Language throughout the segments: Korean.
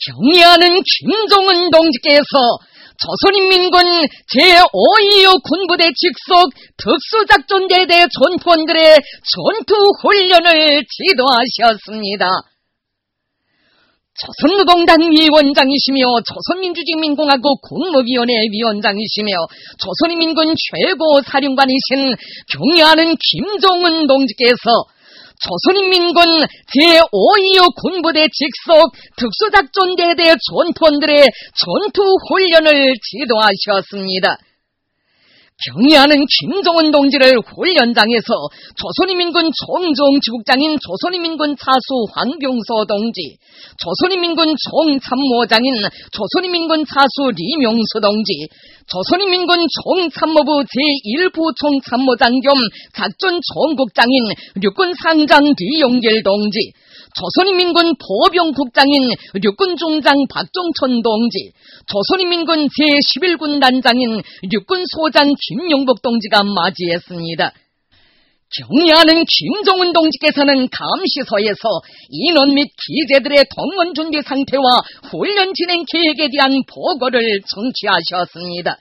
경의하는 김종은 동지께서 조선인민군 제525 군부대 직속 특수작전대대 전투원들의 전투훈련을 지도하셨습니다. 조선노동당 위원장이시며 조선민주주의인민공화국 국무위원회 위원장이시며 조선인민군 최고 사령관이신 경의하는 김종은 동지께서 조선인민군 제525 군부대 직속 특수작전대대 전투원들의 전투훈련을 지도하셨습니다. 경의하는 김종은 동지를 훈련장에서 조선인민군 총정지국장인 조선인민군 차수 황병서 동지, 조선인민군 총참모장인 조선인민군 차수 리명수 동지, 조선인민군 총참모부 제1부 총참모장 겸 작전총국장인 육군상장 리용길 동지, 조선인민군 보병국장인 육군중장 박종천 동지, 조선인민군 제11군 단장인 육군소장 김용복 동지가 맞이했습니다. 경의하는 김종은 동지께서는 감시소에서 인원 및 기재들의 동원 준비 상태와 훈련 진행 계획에 대한 보고를 청취하셨습니다.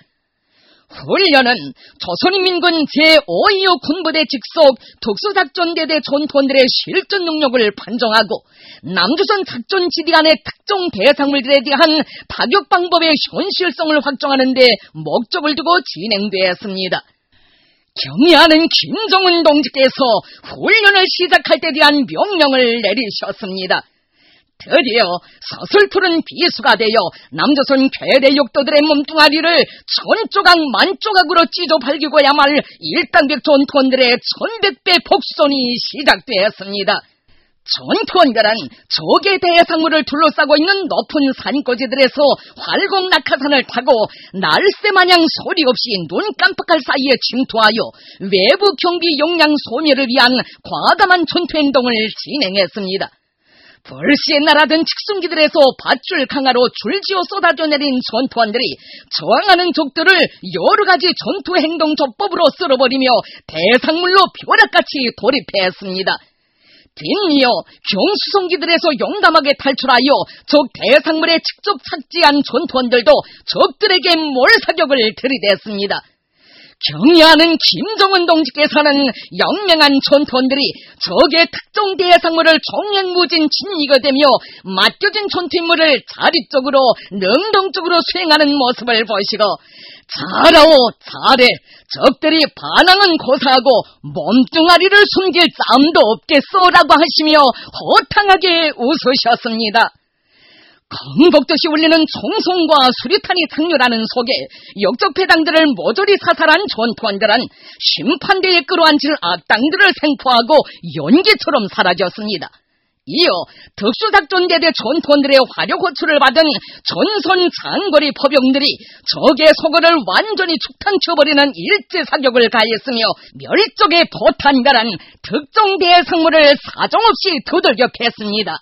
훈련은 조선인민군 제525 군부대 직속 특수작전대대 전투원들의 실전 능력을 판정하고 남조선 작전 지대 간의 특정 대상물들에 대한 타격 방법의 현실성을 확정하는 데 목적을 두고 진행되었습니다. 경의하는 김종은 동지께서 훈련을 시작할 때 대한 명령을 내리셨습니다. 드디어 서슬푸른 비수가 되어 남조선 괴대 욕도들의 몸뚱아리를 천조각 만조각으로 찢어 발기고야 말 일당백 전투원들의 1100배 복수전이 시작되었습니다. 전투원들은 적의 대상물을 둘러싸고 있는 높은 산고지들에서 활공 낙하산을 타고 날새마냥 소리 없이 눈 깜빡할 사이에 침투하여 외부 경비 용량 소멸을 위한 과감한 전투 행동을 진행했습니다. 벌시에 날아든 측승기들에서 밧줄 강화로 줄지어 쏟아져 내린 전투원들이 저항하는 적들을 여러가지 전투 행동 조법으로 쓸어버리며 대상물로 벼락같이 돌입했습니다. 뒷이어 경수성기들에서 용감하게 탈출하여 적 대상물에 직접 착지한 전투원들도 적들에게 몰사격을 들이댔습니다. 경의하는 김종은 동지께서는 영명한 전투원들이 적의 특정 대상물을 종횡무진 진이거되며 맡겨진 전투임무를 자립적으로 능동적으로 수행하는 모습을 보시고 잘하오 잘해 적들이 반항은 고사하고 몸뚱아리를 숨길 짬도 없겠소라고 하시며 호탕하게 웃으셨습니다. 건복듯이 울리는 총성과 수류탄이 상렬하는 속에 역적패당들을 모조리 사살한 전투원들은 심판대에 끌어안질 악당들을 생포하고 연기처럼 사라졌습니다. 이어 특수작전대대 전투원들의 화력호출을 받은 전선 장거리 포병들이 적의 소거를 완전히 축탄쳐버리는 일제사격을 가했으며 멸족의 포탄가란 특정 대상물을 사정없이 두들겨 팼습니다.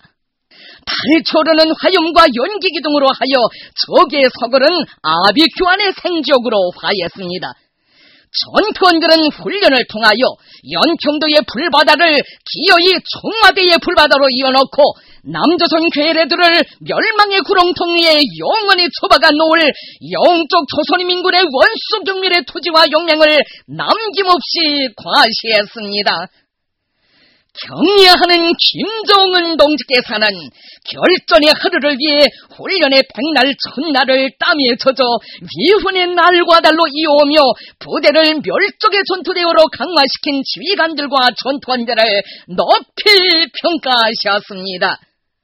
달초르는 화염과 연기 기둥으로 하여 적의 서글은 아비규환의 생지옥으로 화했습니다. 전투원들은 훈련을 통하여 연평도의 불바다를 기어이 청와대의 불바다로 이어놓고 남조선 괴뢰들을 멸망의 구렁텅 위에 영원히 처박아 놓을 영적 조선인민군의 원수 경멸의 투지와 용맹을 남김없이 과시했습니다. 경의하는 김종은 동지께서는 결전의 하루를 위해 훈련의 백날 첫날을 땀에 젖어 위훈의 날과 달로 이어오며 부대를 멸족의 전투대우로 강화시킨 지휘관들과 전투원들을 높이 평가하셨습니다.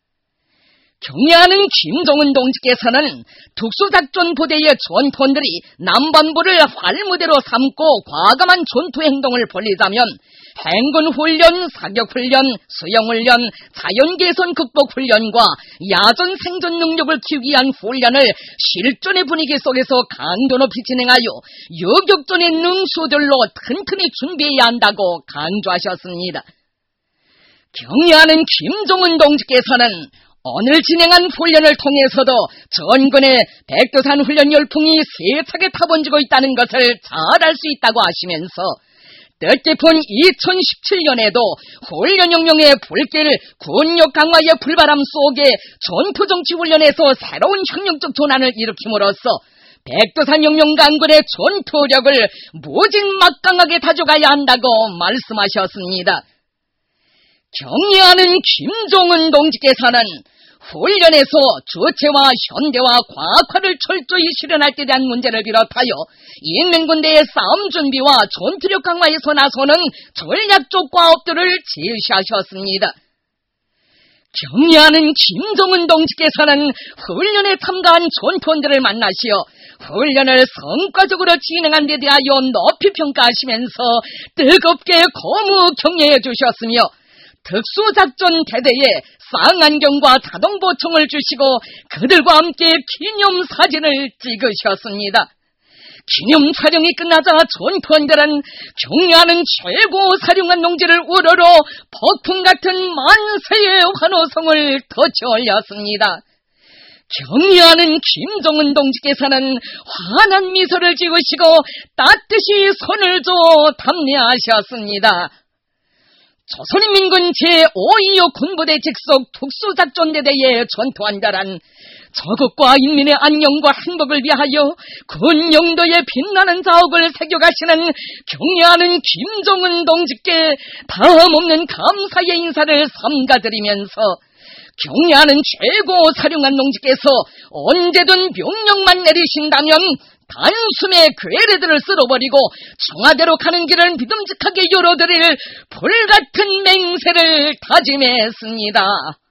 경의하는 김종은 동지께서는 특수작전부대의 전투원들이 남반부를 활무대로 삼고 과감한 전투행동을 벌이자면 행군훈련, 사격훈련, 수영훈련, 자연개선 극복훈련과 야전 생존 능력을 키우기 위한 훈련을 실전의 분위기 속에서 강도 높이 진행하여 여격전의 능수들로 튼튼히 준비해야 한다고 강조하셨습니다. 경의하는 김종은 동지께서는 오늘 진행한 훈련을 통해서도 전군의 백두산 훈련 열풍이 세차게 타번지고 있다는 것을 잘 알 수 있다고 하시면서 뜻깊은 2017년에도 훈련혁명의 불길, 군력 강화의 불바람 속에 전투정치훈련에서 새로운 혁명적 전환을 일으킴으로써 백두산혁명 강군의 전투력을 무진막강하게 다져가야 한다고 말씀하셨습니다. 경례하는 김종은 동지께서는 훈련에서 주체와 현대와 과학화를 철저히 실현할 때 대한 문제를 비롯하여 인민군대의 싸움 준비와 전투력 강화에서 나서는 전략적 과업들을 제시하셨습니다. 경례하는 김종은 동지께서는 훈련에 참가한 전투원들을 만나시어 훈련을 성과적으로 진행한 데 대하여 높이 평가하시면서 뜨겁게 고무 격려해 주셨으며 특수작전 대대에 쌍안경과 자동보총을 주시고 그들과 함께 기념사진을 찍으셨습니다. 기념 촬영이 끝나자 전투원들은 경례하는 최고 사령관 농지를 우러러 폭풍 같은 만세의 환호성을 터치 올렸습니다. 경례하는 김종은 동지께서는 환한 미소를 지으시고 따뜻이 손을 줘 답례하셨습니다. 조선인민군 제525 군부대 직속 특수작전대대의 전투원들은 조국과 인민의 안녕과 행복을 위하여 군 영도에 빛나는 자옥을 새겨가시는 경례하는 김종은 동지께 다함없는 감사의 인사를 삼가드리면서 경례하는 최고 사령관 동지께서 언제든 명령만 내리신다면 단숨에 괴뢰들을 쓸어버리고 청와대로 가는 길을 믿음직하게 열어드릴 불같은 맹세를 다짐했습니다.